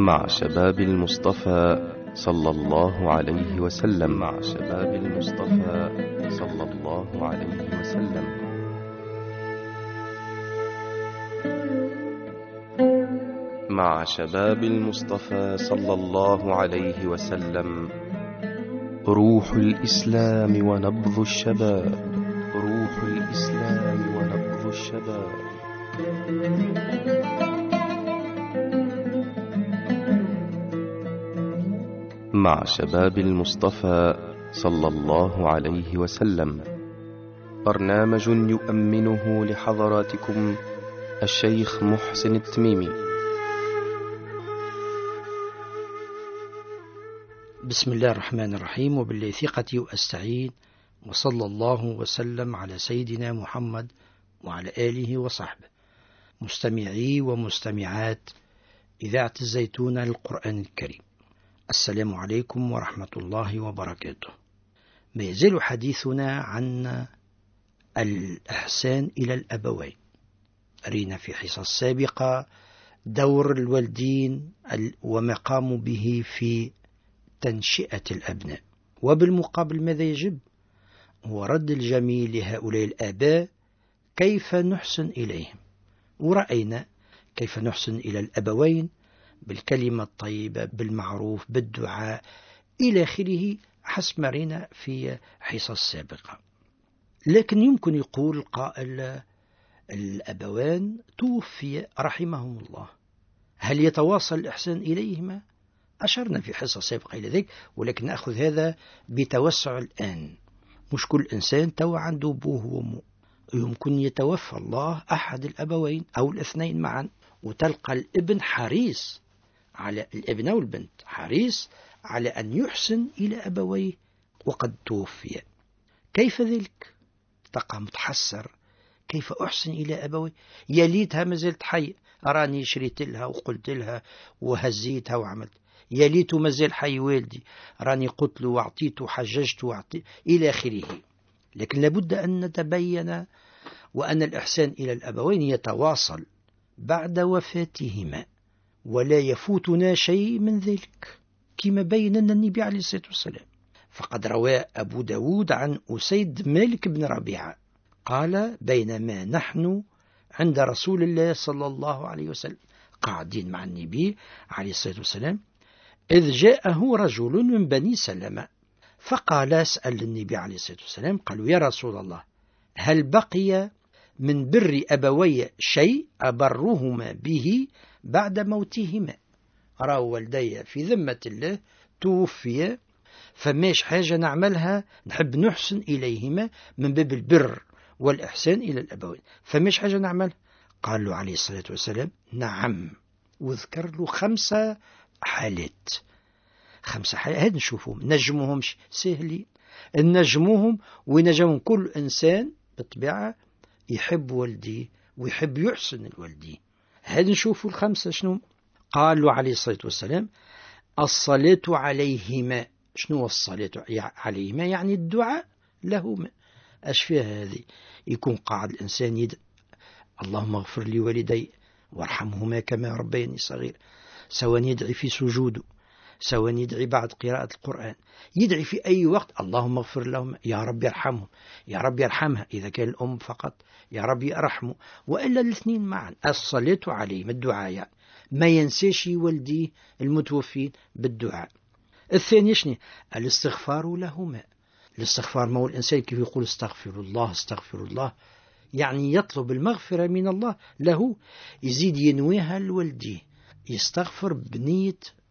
مع شباب المصطفى صلى الله عليه وسلم. مع شباب المصطفى صلى الله عليه وسلم. مع شباب المصطفى صلى الله عليه وسلم. روح الإسلام ونبض الشباب. روح الإسلام ونبض الشباب. مع شباب المصطفى صلى الله عليه وسلم. برنامج يؤمنه لحضراتكم الشيخ محسن التميمي. بسم الله الرحمن الرحيم، وبالله ثقتي وأستعين، وصلى الله وسلم على سيدنا محمد وعلى آله وصحبه. مستمعي ومستمعات إذاعة الزيتون للقرآن الكريم، السلام عليكم ورحمة الله وبركاته. ما يزال حديثنا عن الإحسان إلى الأبوين. أرينا في حصص سابقة دور الوالدين وما قاموا به في تنشئة الأبناء، وبالمقابل ماذا يجب؟ هو رد الجميل لهؤلاء الآباء كيف نحسن إليهم. ورأينا كيف نحسن إلى الأبوين بالكلمة الطيبة، بالمعروف، بالدعاء إلى آخره، حسب ما رأينا في حصص سابقة. لكن يمكن يقول قائل الأبوان توفي رحمهم الله، هل يتواصل الإحسان إليهما؟ أشرنا في حصة سابقة إلى ذلك، ولكن نأخذ هذا بتوسع الآن. مش كل إنسان توا عنده أبوه وأمه، يمكن يتوفى الله أحد الأبوين أو الاثنين معا، وتلقى الابن حريص على الابن والبنت، حريص على أن يحسن إلى أبويه وقد توفي. كيف ذلك؟ تقع متحسر، كيف أحسن إلى أبوي؟ يا ليتها ما زلت حي، أراني شريت لها وقلت لها وهزيتها وعملت. يا ليته ما زال حي والدي، راني قلت له وأعطيته وحججته إلى آخره. لكن لابد أن نتبين وأن الإحسان إلى الأبوين يتواصل بعد وفاتهما، ولا يفوتنا شيء من ذلك كما بين النبي عليه الصلاة والسلام. فقد روى أبو داود عن أسيد مالك بن ربيعة قال: بينما نحن عند رسول الله صلى الله عليه وسلم قاعدين مع النبي عليه الصلاة والسلام، إذ جاءه رجل من بني سلمة فقال: اسأل النبي عليه الصلاة والسلام، قالوا: يا رسول الله، هل بقي من بر أبوي شيء أبرهما به بعد موتهما؟ رأوا والدي في ذمة الله توفي، فماش حاجة نعملها نحب نحسن إليهما من باب البر والإحسان إلى الأبوين، فماش حاجة نعملها؟ قال له عليه الصلاة والسلام: نعم. وذكر له 5 حالات. 5 حالات هاد نشوفهم، نجموهمش سهلين، نجموهم ونجمهم. كل إنسان بالطبيعة يحب والديه ويحب يحسن الوالدين. هاد نشوفوا 5 شنو قال له عليه الصلاة والسلام: الصلاة عليهما. شنو الصلاة عليهما؟ يعني الدعاء لهما. اش فيها هذه؟ يكون قاعد الإنسان يدعي: اللهم اغفر لي والدي وارحمهما كما ربياني صغير، سواء يدعي في سجوده، سواء يدعي بعد قراءة القرآن، يدعي في أي وقت: اللهم اغفر لهم، يا رب يرحمهم، يا رب يرحمها إذا كان الأم فقط، يا رب يرحمه، وإلا الاثنين معا. الصلاة عليهم، الدعاء يعني ما ينساش والديه المتوفين بالدعاء. الثاني شنو؟ الاستغفار لهما. الاستغفار، ما هو الإنسان كيف يقول استغفر الله استغفر الله، يعني يطلب المغفرة من الله له، يزيد ينويها لوالديه، يستغفر بنية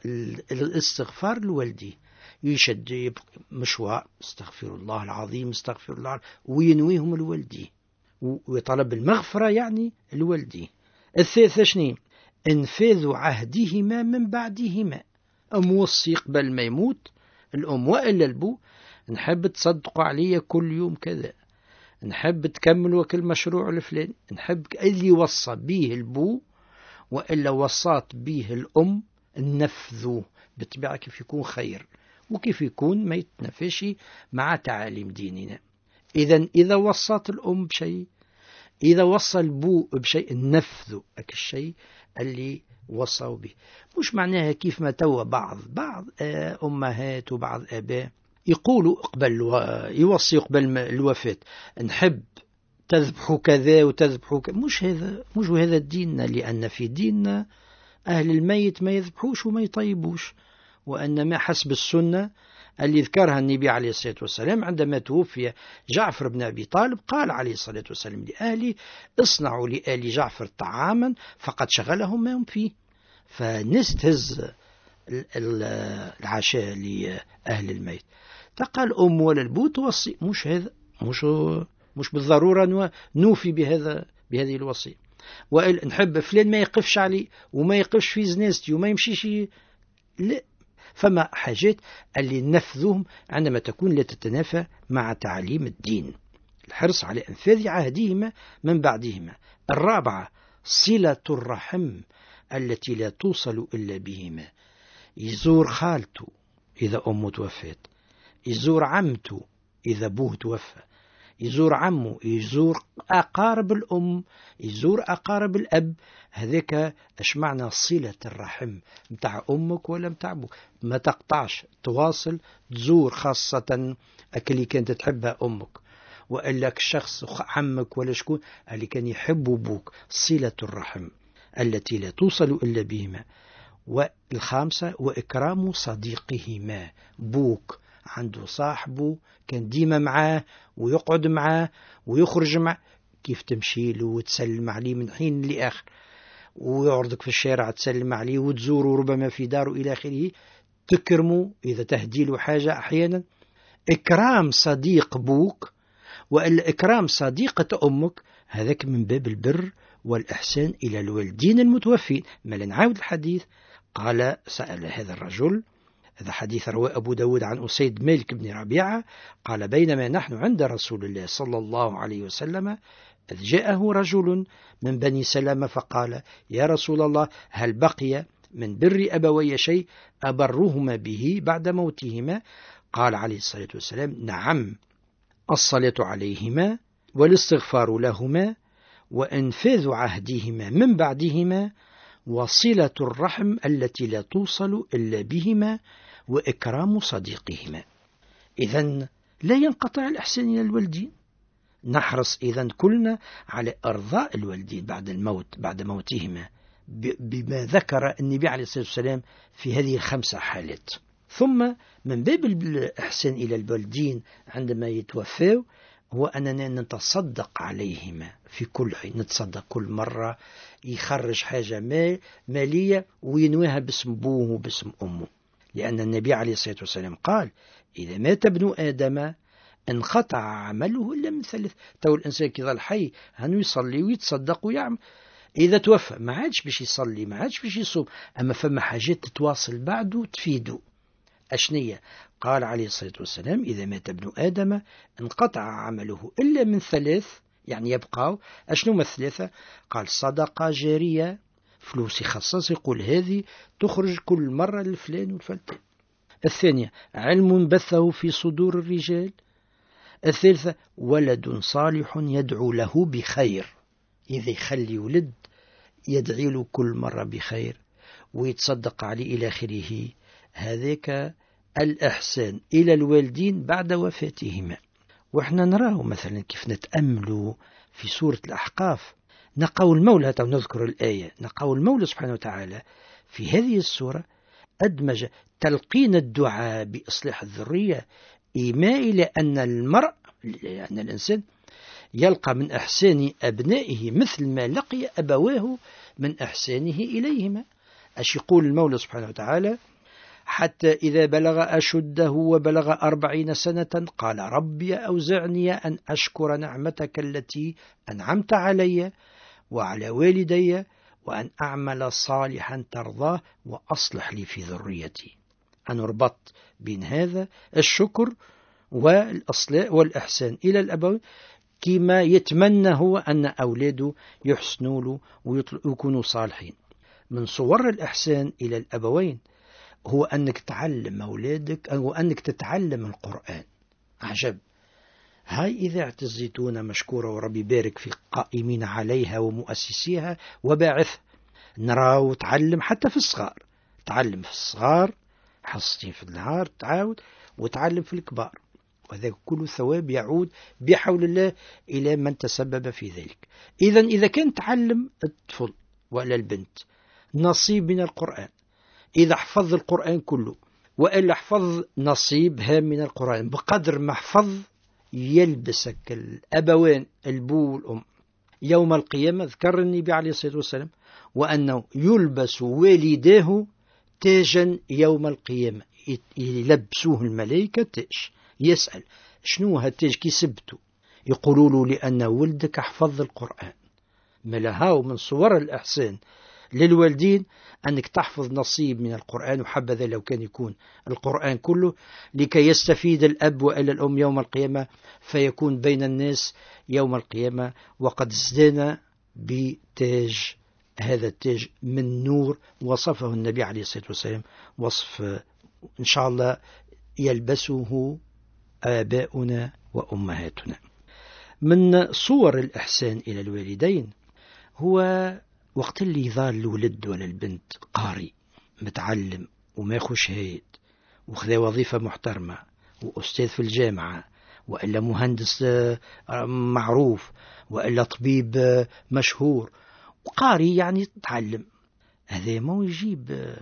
الاستغفار لوالديه، يشد مشوار استغفر الله العظيم استغفر الله، وينويهم لوالديه ويطلب المغفرة يعني لوالديه. الثالثة شنو؟ انفاذ عهدهما من بعدهما. موصي قبل ما يموت الأم وإلا البو: نحب تصدقوا علي كل يوم كذا، نحب تكملوا كل مشروع الفلاني، نحب اللي وصى به البو وإلا وصات به الأم نفذوه بالطبيعة، كيف يكون خير وكيف يكون ما يتنافش مع تعاليم ديننا. إذا وصات الأم بشيء، إذا وصل بو بشيء نفذوا الشيء اللي وصوا به. مش معناها كيف ما توا بعض أمهات وبعض آباء يقولوا يوصي قبل الوفاة نحب تذبحوا كذا وتذبحوا كذا. مش هذا ديننا، لأن في ديننا أهل الميت ما يذبحوش وما يطيبوش، وأنما حسب السنة اللي ذكرها النبي عليه الصلاة والسلام عندما توفي جعفر بن أبي طالب، قال عليه الصلاة والسلام لأهلي اصنعوا لآل جعفر طعاما فقد شغلهم ما هم فيه. فالناس تهز العشاء لأهل الميت، تقال أم ولا البو توصي، مش هذا مش بالضرورة نوفي بهذه الوصية. وإن نحب فلان ما يقفش علي وما يقفش في زنازتي وما يمشيش، لا. فما حاجات اللي نفذهم عندما تكون لا تتنافى مع تعليم الدين. الحرص على إنفاذ عهدهما من بعدهما. الرابعة صلة الرحم التي لا توصل إلا بهما. يزور خالته إذا أمه توفت، يزور عمته إذا أبوه توفى، يزور عمه، يزور أقارب الأم، يزور أقارب الأب. هذاك اش معنى صلة الرحم متاع أمك ولا متاع أبوك. ما تقطعش، تواصل تزور، خاصة اللي كانت تحبها أمك، وإلا الشخص عمك ولا شكون اللي كان يحب أبوك. صلة الرحم التي لا توصل إلا بهما. والخامسة وإكرام صديقهما. بوك عنده صاحبه كان ديما معاه ويقعد معاه ويخرج معاه، كيف تمشي له وتسلم عليه من حين لآخر، ويعرضك في الشارع تسلم عليه وتزوره ربما في داره إلى آخره، تكرمه إذا تهدي له حاجة أحيانا. إكرام صديق بوك والإكرام صديقة أمك، هذاك من باب البر والإحسان إلى الوالدين المتوفين. ما نعاود الحديث. قال سأل هذا الرجل، هذا حديث رواه أبو داود عن أسيد مالك بن ربيعة، قال بينما نحن عند رسول الله صلى الله عليه وسلم إذ جاءه رجل من بني سلمة فقال يا رسول الله هل بقي من بر أبوي شيء أبرهما به بعد موتهما؟ قال عليه الصلاة والسلام نعم، الصلاة عليهما والاستغفار لهما وإنفاذ عهدهما من بعدهما وصلة الرحم التي لا توصل إلا بهما وإكرام صديقهما. إذن لا ينقطع الإحسان إلى الوالدين. نحرص إذن كلنا على إرضاء الوالدين بعد الموت، بعد موتهما، بما ذكر النبي عليه الصلاة والسلام في هذه الخمسة حالات. ثم من باب الإحسان إلى الوالدين عندما يتوفوا هو أننا نتصدق عليهما في كل حين. نتصدق كل مرة يخرج حاجة مالية وينويها باسم أبوه وباسم أمه، لأن النبي عليه الصلاة والسلام قال إذا مات ابن آدم انقطع عمله إلا من ثلاث. تو الإنسان كذا الحي هنو يصلي ويتصدق ويعمل، إذا توفى ما عادش باش يصلي، ما عادش باش يصوم، أما فما حاجات تتواصل بعده تفيده. أشنية؟ قال عليه الصلاة والسلام إذا مات ابن آدم انقطع عمله إلا من ثلاث، يعني يبقى أشنو من الثلاثة؟ قال صدقة جارية، فلوس يخصص يقول هذه تخرج كل مرة للفلان والفلتان. الثانية علم بثه في صدور الرجال. الثالثة ولد صالح يدعو له بخير، إذا يخلي ولد يدعي له كل مرة بخير ويتصدق عليه إلى آخره. هذاك الإحسان إلى الوالدين بعد وفاتهما. وإحنا نراه مثلا كيف نتأملوا في سورة الأحقاف، نقول المولى نذكر الآية، نقول المولى سبحانه وتعالى في هذه السورة أدمج تلقين الدعاء بإصلاح الذرية إيماء إلى أن المرء، أن الإنسان يلقى من إحسان أبنائه مثل ما لقي أبواه من إحسانه إليهما. أش يقول المولى سبحانه وتعالى حتى إذا بلغ أشده وبلغ 40 سنة قال ربي أوزعني أن أشكر نعمتك التي أنعمت علي وعلى والدي وأن أعمل صالحا ترضاه وأصلح لي في ذريتي. أن نربط بين هذا الشكر والإحسان إلى الأبوين كما يتمنى هو أن أولاده يحسنوا له ويكونوا صالحين. من صور الإحسان إلى الأبوين هو أنك تعلم أولادك أو أنك تتعلم القرآن. عجب، هاي إذاعة الزيتونة مشكورة وربي بارك في قائمين عليها ومؤسسيها وباعث. نراو تعلم حتى في الصغار، تعلم في الصغار حصتين في النهار تعاود وتعلم في الكبار، وهذا كل ثواب يعود بحول الله إلى من تسبب في ذلك. إذا كان تعلم الطفل ولا البنت نصيب من القرآن، إذا حفظ القرآن كله وإلا حفظ نصيب هام من القرآن بقدر ما حفظ، يلبسك الأبوان البو والأم يوم القيامة. ذكر النبي عليه الصلاة والسلام وأنه يلبس والداه تاجا يوم القيامة، يلبسوه الملائكة تاج. يسأل شنو هالتاج كسبته؟ يقولوا له لأن ولدك حفظ القرآن. ملهاو من صور الإحسان للوالدين أنك تحفظ نصيب من القرآن، وحبذا لو كان يكون القرآن كله لكي يستفيد الأب وإلا الأم يوم القيامة، فيكون بين الناس يوم القيامة وقد ازدان بتاج. هذا التاج من نور وصفه النبي عليه الصلاة والسلام وصف إن شاء الله يلبسه آباؤنا وأمهاتنا. من صور الإحسان إلى الوالدين هو وقت اللي يظهر الولد ولا البنت قاري متعلم وماخو شهيد وخذا وظيفة محترمة وأستاذ في الجامعة وإلا مهندس معروف وإلا طبيب مشهور وقاري يعني تعلم، هذا ما يجيب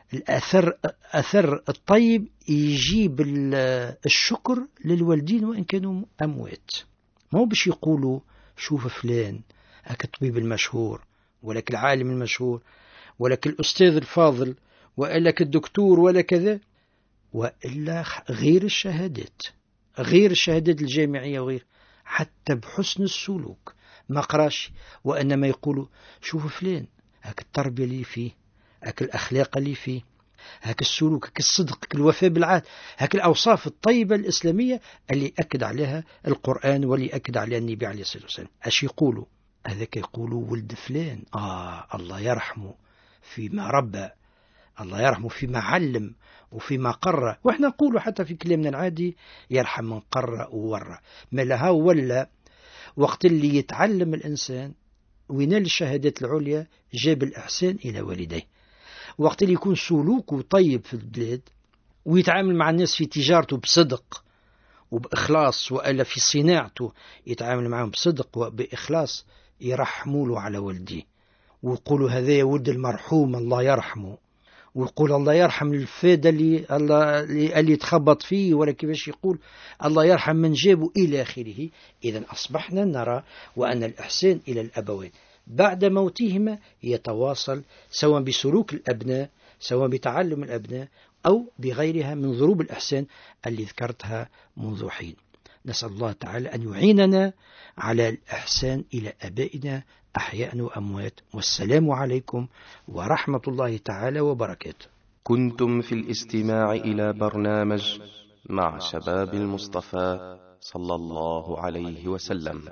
الأثر الطيب، يجيب الشكر للوالدين وإن كانوا أموات. ما هو باش يقولوا شوف فلان هكا الطبيب المشهور ولك العالم المشهور ولك الأستاذ الفاضل ولك الدكتور ولا كذا، وإلا غير الشهادات، غير الشهادات الجامعية وغير، حتى بحسن السلوك ما قراش وإنما يقولوا شوف فلان هك التربية اللي فيه، هك الأخلاق اللي فيه، هك السلوك، هك الصدق، هك الوفاء بالعهد، هك الأوصاف الطيبة الإسلامية اللي أكد عليها القرآن واللي أكد عليها النبي عليه الصلاة والسلام. أش يقولوا هذاك؟ يقولوا ولد فلان الله يرحمه فيما ربى، الله يرحمه فيما علم وفيما قرأ. وإحنا نقولوا حتى في كلامنا العادي يرحم من قرأ وورى. ما لها ولا وقت اللي يتعلم الإنسان وينال الشهادات العليا جاب الإحسان إلى والديه. وقت اللي يكون سلوكه طيب في البلاد ويتعامل مع الناس في تجارته بصدق وبإخلاص، وإلا في صناعته يتعامل معهم بصدق وبإخلاص، يرحموا له على والديه ويقولوا هذا يا ولد المرحوم الله يرحمه، ويقول الله يرحم الفادة اللي تخبط فيه ولا كيفاش يقول الله يرحم من جابه إلى آخره. إذن أصبحنا نرى وأن الإحسان إلى الأبوين بعد موتهما يتواصل سواء بسلوك الأبناء سواء بتعلم الأبناء أو بغيرها من ضروب الإحسان اللي ذكرتها منذ حين. نسأل الله تعالى أن يعيننا على الإحسان إلى أبائنا أحياء وأموات. والسلام عليكم ورحمة الله تعالى وبركاته. كنتم في الاستماع إلى برنامج مع شباب المصطفى صلى الله عليه وسلم.